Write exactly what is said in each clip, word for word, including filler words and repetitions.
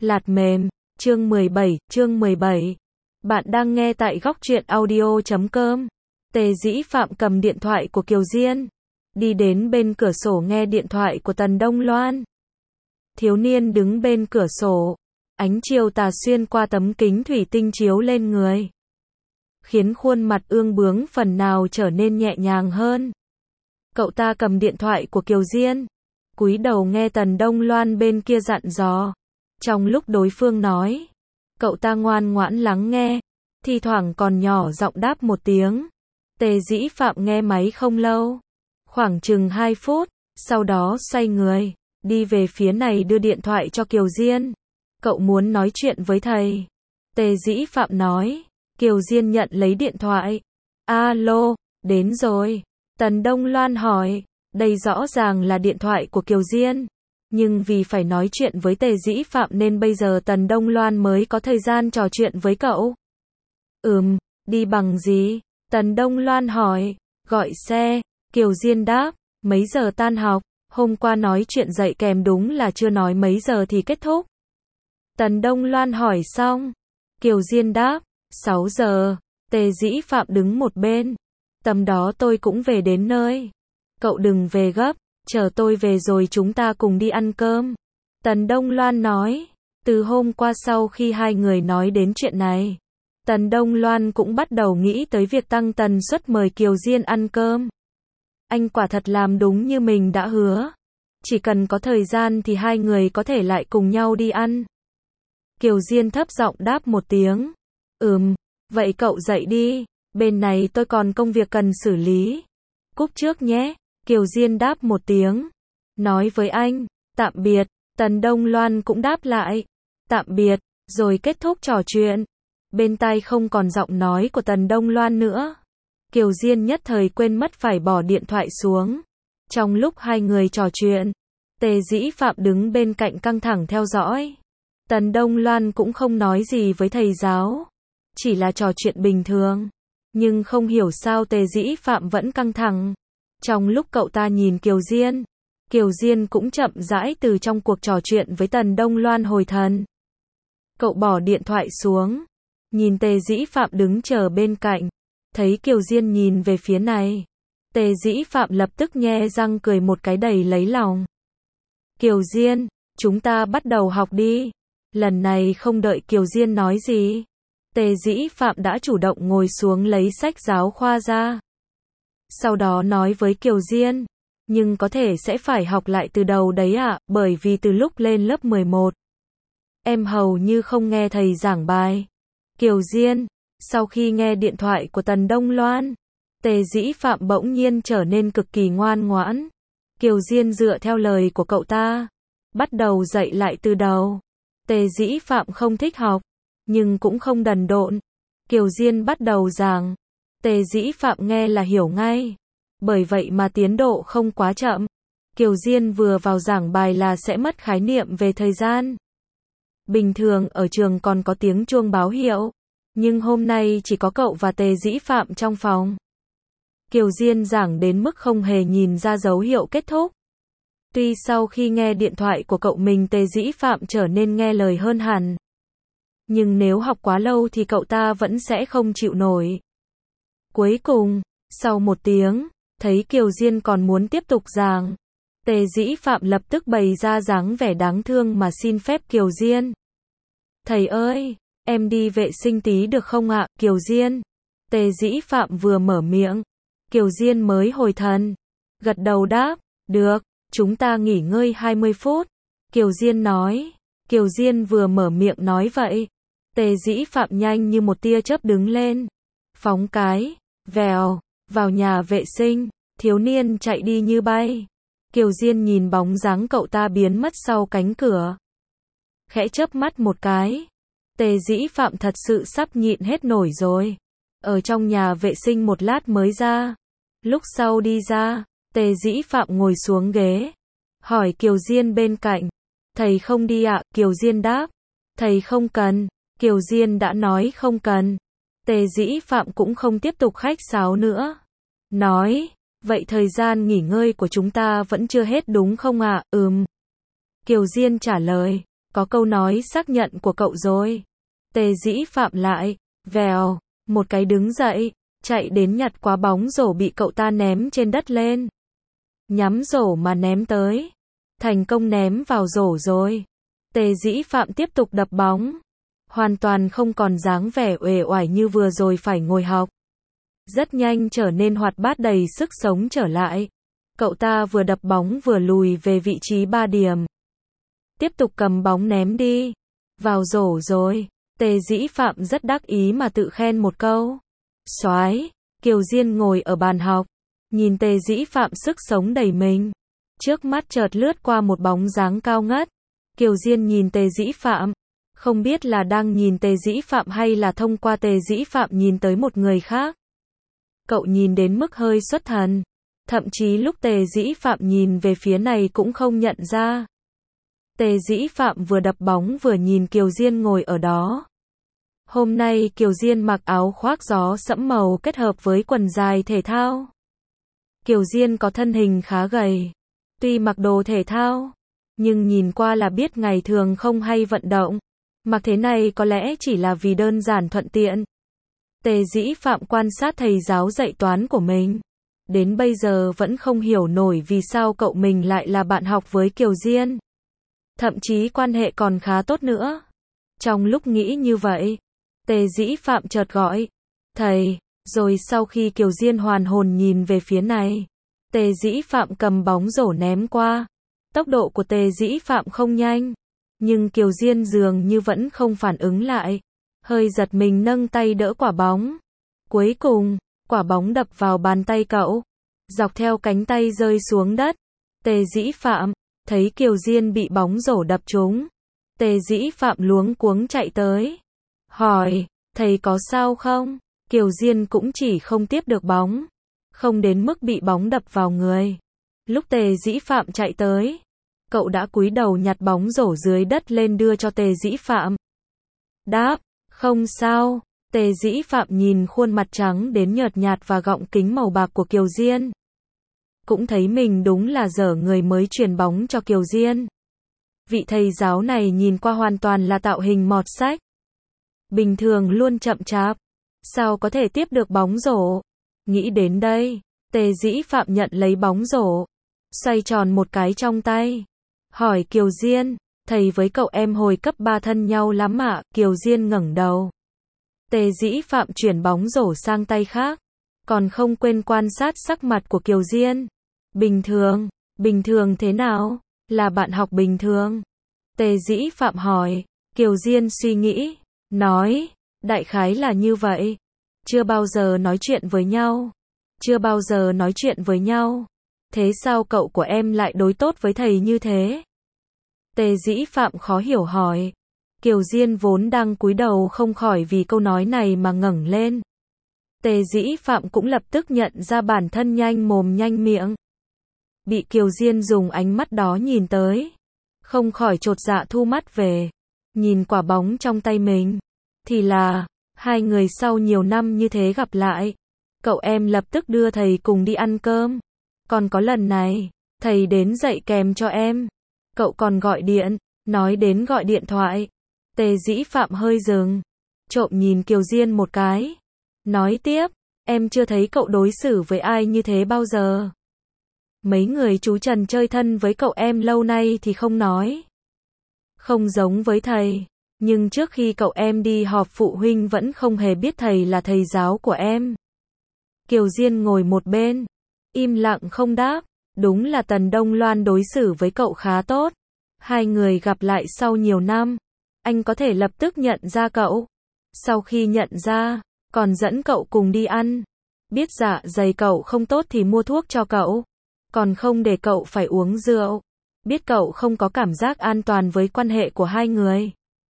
Lạt mềm, chương mười bảy, chương mười bảy. Bạn đang nghe tại góc truyện audio chấm com. Tề Dĩ Phạm cầm điện thoại của Kiều Diên, đi đến bên cửa sổ nghe điện thoại của Tần Đông Loan. Thiếu niên đứng bên cửa sổ, ánh chiều tà xuyên qua tấm kính thủy tinh chiếu lên người, khiến khuôn mặt ương bướng phần nào trở nên nhẹ nhàng hơn. Cậu ta cầm điện thoại của Kiều Diên, cúi đầu nghe Tần Đông Loan bên kia dặn dò. Trong lúc đối phương nói, cậu ta ngoan ngoãn lắng nghe, thi thoảng còn nhỏ giọng đáp một tiếng. Tề Dĩ Phạm nghe máy không lâu, khoảng chừng hai phút, sau đó xoay người, đi về phía này đưa điện thoại cho Kiều Diên. Cậu muốn nói chuyện với thầy. Tề Dĩ Phạm nói. Kiều Diên nhận lấy điện thoại. Alo, đến rồi. Tần Đông Loan hỏi. Đây rõ ràng là điện thoại của Kiều Diên, nhưng vì phải nói chuyện với Tề Dĩ Phạm nên bây giờ Tần Đông Loan mới có thời gian trò chuyện với cậu. Ừm, đi bằng gì? Tần Đông Loan hỏi. Gọi xe. Kiều Diên đáp. Mấy giờ tan học? Hôm qua nói chuyện dạy kèm đúng là chưa nói mấy giờ thì kết thúc. Tần Đông Loan hỏi xong. Kiều Diên đáp. sáu giờ. Tề Dĩ Phạm đứng một bên. Tầm đó tôi cũng về đến nơi. Cậu đừng về gấp, chờ tôi về rồi chúng ta cùng đi ăn cơm. Tần Đông Loan nói. Từ hôm qua sau khi hai người nói đến chuyện này, Tần Đông Loan cũng bắt đầu nghĩ tới việc tăng tần suất mời Kiều Diên ăn cơm. Anh quả thật làm đúng như mình đã hứa. Chỉ cần có thời gian thì hai người có thể lại cùng nhau đi ăn. Kiều Diên thấp giọng đáp một tiếng. Ừm, vậy cậu dậy đi, bên này tôi còn công việc cần xử lý. Cúp trước nhé. Kiều Diên đáp một tiếng. Nói với anh, tạm biệt. Tần Đông Loan cũng đáp lại. Tạm biệt, rồi kết thúc trò chuyện. Bên tai không còn giọng nói của Tần Đông Loan nữa. Kiều Diên nhất thời quên mất phải bỏ điện thoại xuống. Trong lúc hai người trò chuyện, Tề Dĩ Phạm đứng bên cạnh căng thẳng theo dõi. Tần Đông Loan cũng không nói gì với thầy giáo, chỉ là trò chuyện bình thường. Nhưng không hiểu sao Tề Dĩ Phạm vẫn căng thẳng. Trong lúc cậu ta nhìn Kiều Diên, Kiều Diên cũng chậm rãi từ trong cuộc trò chuyện với Tần Đông Loan hồi thần. Cậu bỏ điện thoại xuống, nhìn Tề Dĩ Phạm đứng chờ bên cạnh, thấy Kiều Diên nhìn về phía này. Tề Dĩ Phạm lập tức nhe răng cười một cái đầy lấy lòng. Kiều Diên, chúng ta bắt đầu học đi. Lần này không đợi Kiều Diên nói gì, Tề Dĩ Phạm đã chủ động ngồi xuống lấy sách giáo khoa ra. Sau đó nói với Kiều Diên, nhưng có thể sẽ phải học lại từ đầu đấy ạ, à, bởi vì từ lúc lên lớp mười một, em hầu như không nghe thầy giảng bài. Kiều Diên, sau khi nghe điện thoại của Tần Đông Loan, Tề Dĩ Phạm bỗng nhiên trở nên cực kỳ ngoan ngoãn. Kiều Diên dựa theo lời của cậu ta, bắt đầu dạy lại từ đầu. Tề Dĩ Phạm không thích học, nhưng cũng không đần độn. Kiều Diên bắt đầu giảng, Tề Dĩ Phạm nghe là hiểu ngay. Bởi vậy mà tiến độ không quá chậm. Kiều Diên vừa vào giảng bài là sẽ mất khái niệm về thời gian. Bình thường ở trường còn có tiếng chuông báo hiệu, nhưng hôm nay chỉ có cậu và Tề Dĩ Phạm trong phòng. Kiều Diên giảng đến mức không hề nhìn ra dấu hiệu kết thúc. Tuy sau khi nghe điện thoại của cậu mình Tề Dĩ Phạm trở nên nghe lời hơn hẳn, nhưng nếu học quá lâu thì cậu ta vẫn sẽ không chịu nổi. Cuối cùng, sau một tiếng, thấy Kiều Diên còn muốn tiếp tục giảng, Tề Dĩ Phạm lập tức bày ra dáng vẻ đáng thương mà xin phép Kiều Diên. Thầy ơi, em đi vệ sinh tí được không ạ? Kiều Diên. Tề Dĩ Phạm vừa mở miệng, Kiều Diên mới hồi thần, gật đầu đáp, được, chúng ta nghỉ ngơi hai mươi phút. Kiều Diên nói. Kiều Diên vừa mở miệng nói vậy, Tề Dĩ Phạm nhanh như một tia chớp đứng lên, phóng cái, vèo, vào nhà vệ sinh. Thiếu niên chạy đi như bay. Kiều Diên nhìn bóng dáng cậu ta biến mất sau cánh cửa, khẽ chớp mắt một cái. Tề Dĩ Phạm thật sự sắp nhịn hết nổi rồi. Ở trong nhà vệ sinh một lát mới ra. Lúc sau đi ra, Tề Dĩ Phạm ngồi xuống ghế, hỏi Kiều Diên bên cạnh. Thầy không đi ạ? Kiều Diên đáp. Thầy không cần. Kiều Diên đã nói không cần. Tề Dĩ Phạm cũng không tiếp tục khách sáo nữa. Nói, vậy thời gian nghỉ ngơi của chúng ta vẫn chưa hết đúng không ạ? Ừm. Kiều Diên trả lời. có câu nói xác nhận của cậu rồi. Tề Dĩ Phạm lại, vèo, một cái đứng dậy, chạy đến nhặt quả bóng rổ bị cậu ta ném trên đất lên. Nhắm rổ mà ném tới. Thành công ném vào rổ rồi. Tề Dĩ Phạm tiếp tục đập bóng. Hoàn toàn không còn dáng vẻ uể oải như vừa rồi phải ngồi học. Rất nhanh trở nên hoạt bát đầy sức sống trở lại. Cậu ta vừa đập bóng vừa lùi về vị trí ba điểm. Tiếp tục cầm bóng ném đi. Vào rổ rồi. Tề Dĩ Phạm rất đắc ý mà tự khen một câu. Soái. Kiều Diên ngồi ở bàn học. Nhìn Tề Dĩ Phạm sức sống đầy mình. Trước mắt chợt lướt qua một bóng dáng cao ngất. Kiều Diên nhìn Tề Dĩ Phạm. Không biết là đang nhìn Tề Dĩ Phạm hay là thông qua Tề Dĩ Phạm nhìn tới một người khác. Cậu nhìn đến mức hơi xuất thần. Thậm chí lúc Tề Dĩ Phạm nhìn về phía này cũng không nhận ra. Tề Dĩ Phạm vừa đập bóng vừa nhìn Kiều Diên ngồi ở đó. Hôm nay Kiều Diên mặc áo khoác gió sẫm màu kết hợp với quần dài thể thao. Kiều Diên có thân hình khá gầy. Tuy mặc đồ thể thao, nhưng nhìn qua là biết ngày thường không hay vận động. Mặc thế này có lẽ chỉ là vì đơn giản thuận tiện. Tề Dĩ Phạm quan sát thầy giáo dạy toán của mình. Đến bây giờ vẫn không hiểu nổi vì sao cậu mình lại là bạn học với Kiều Diên. Thậm chí quan hệ còn khá tốt nữa. Trong lúc nghĩ như vậy, Tề Dĩ Phạm chợt gọi. Thầy, rồi sau khi Kiều Diên hoàn hồn nhìn về phía này, Tề Dĩ Phạm cầm bóng rổ ném qua. Tốc độ của Tề Dĩ Phạm không nhanh, nhưng Kiều Diên dường như vẫn không phản ứng lại. Hơi giật mình nâng tay đỡ quả bóng. Cuối cùng, quả bóng đập vào bàn tay cậu, dọc theo cánh tay rơi xuống đất. Tề Dĩ Phạm thấy Kiều Diên bị bóng rổ đập trúng. Tề Dĩ Phạm luống cuống chạy tới. Hỏi, thầy có sao không? Kiều Diên cũng chỉ không tiếp được bóng. Không đến mức bị bóng đập vào người. Lúc Tề Dĩ Phạm chạy tới, cậu đã cúi đầu nhặt bóng rổ dưới đất lên đưa cho Tề Dĩ Phạm. Đáp, không sao. Tề Dĩ Phạm nhìn khuôn mặt trắng đến nhợt nhạt và gọng kính màu bạc của Kiều Diên. Cũng thấy mình đúng là dở người mới truyền bóng cho Kiều Diên. Vị thầy giáo này nhìn qua hoàn toàn là tạo hình mọt sách. Bình thường luôn chậm chạp. Sao có thể tiếp được bóng rổ? Nghĩ đến đây, Tề Dĩ Phạm nhận lấy bóng rổ, xoay tròn một cái trong tay. Hỏi Kiều Diên, thầy với cậu em hồi cấp ba thân nhau lắm ạ? Kiều Diên ngẩng đầu. Tề Dĩ Phạm chuyển bóng rổ sang tay khác, còn không quên quan sát sắc mặt của Kiều Diên. Bình thường, bình thường thế nào? Là bạn học bình thường? Tề Dĩ Phạm hỏi. Kiều Diên suy nghĩ, nói, đại khái là như vậy. Chưa bao giờ nói chuyện với nhau. Chưa bao giờ nói chuyện với nhau. Thế sao cậu của em lại đối tốt với thầy như thế? Tề Dĩ Phạm khó hiểu hỏi. Kiều Diên vốn đang cúi đầu không khỏi vì câu nói này mà ngẩng lên. Tề Dĩ Phạm cũng lập tức nhận ra bản thân nhanh mồm nhanh miệng. Bị Kiều Diên dùng ánh mắt đó nhìn tới, không khỏi chột dạ thu mắt về. Nhìn quả bóng trong tay mình, thì là, hai người sau nhiều năm như thế gặp lại. Cậu em lập tức đưa thầy cùng đi ăn cơm. Còn có lần này, thầy đến dạy kèm cho em. Cậu còn gọi điện, nói đến gọi điện thoại. Tề Dĩ Phạm hơi dừng, trộm nhìn Kiều Diên một cái. Nói tiếp, em chưa thấy cậu đối xử với ai như thế bao giờ. Mấy người chú Trần chơi thân với cậu em lâu nay thì không nói. Không giống với thầy, nhưng trước khi cậu em đi họp phụ huynh vẫn không hề biết thầy là thầy giáo của em. Kiều Diên ngồi một bên, im lặng không đáp. Đúng là Tần Đông Loan đối xử với cậu khá tốt. Hai người gặp lại sau nhiều năm, anh có thể lập tức nhận ra cậu. Sau khi nhận ra, còn dẫn cậu cùng đi ăn. Biết dạ dày cậu không tốt thì mua thuốc cho cậu. Còn không để cậu phải uống rượu. Biết cậu không có cảm giác an toàn với quan hệ của hai người.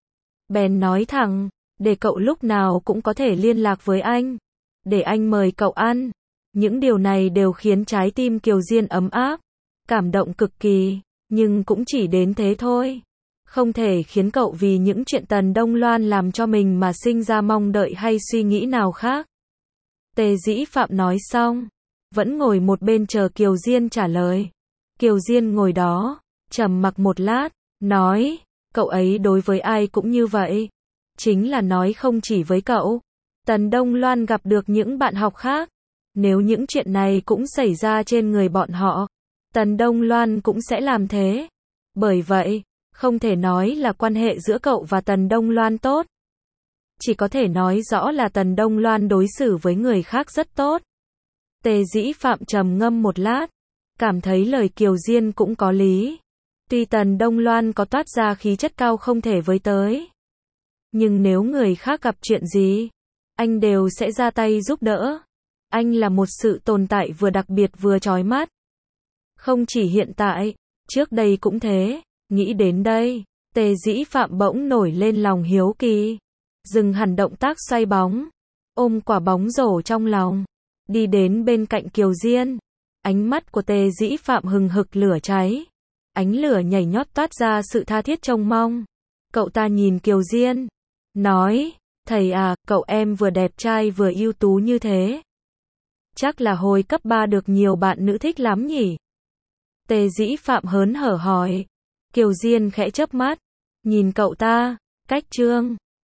Bèn nói thẳng, để cậu lúc nào cũng có thể liên lạc với anh. Để anh mời cậu ăn. Những điều này đều khiến trái tim Kiều Diên ấm áp. Cảm động cực kỳ, nhưng cũng chỉ đến thế thôi. Không thể khiến cậu vì những chuyện Tần Đông Loan làm cho mình mà sinh ra mong đợi hay suy nghĩ nào khác. Tề Dĩ Phạm nói xong, vẫn ngồi một bên chờ Kiều Diên trả lời. Kiều Diên ngồi đó, trầm mặc một lát, nói, Cậu ấy đối với ai cũng như vậy. Chính là nói không chỉ với cậu. Tần Đông Loan gặp được những bạn học khác. Nếu những chuyện này cũng xảy ra trên người bọn họ, Tần Đông Loan cũng sẽ làm thế. Bởi vậy, không thể nói là quan hệ giữa cậu và Tần Đông Loan tốt. Chỉ có thể nói rõ là Tần Đông Loan đối xử với người khác rất tốt. Tề Dĩ Phạm trầm ngâm một lát, cảm thấy lời Kiều Diên cũng có lý. Tuy Tần Đông Loan có toát ra khí chất cao không thể với tới, nhưng nếu người khác gặp chuyện gì, anh đều sẽ ra tay giúp đỡ. Anh là một sự tồn tại vừa đặc biệt vừa chói mắt. Không chỉ hiện tại, trước đây cũng thế. Nghĩ đến đây, Tề Dĩ Phạm bỗng nổi lên lòng hiếu kỳ. Dừng hẳn động tác xoay bóng, ôm quả bóng rổ trong lòng, đi đến bên cạnh Kiều Diên. Ánh mắt của Tề Dĩ Phạm hừng hực lửa cháy. Ánh lửa nhảy nhót toát ra sự tha thiết trông mong. Cậu ta nhìn Kiều Diên, nói, thầy à, cậu em vừa đẹp trai vừa ưu tú như thế. Chắc là hồi cấp ba được nhiều bạn nữ thích lắm nhỉ? Tề Dĩ Phạm hớn hở hỏi. Kiều Diên khẽ chớp mắt, nhìn cậu ta, cách trương.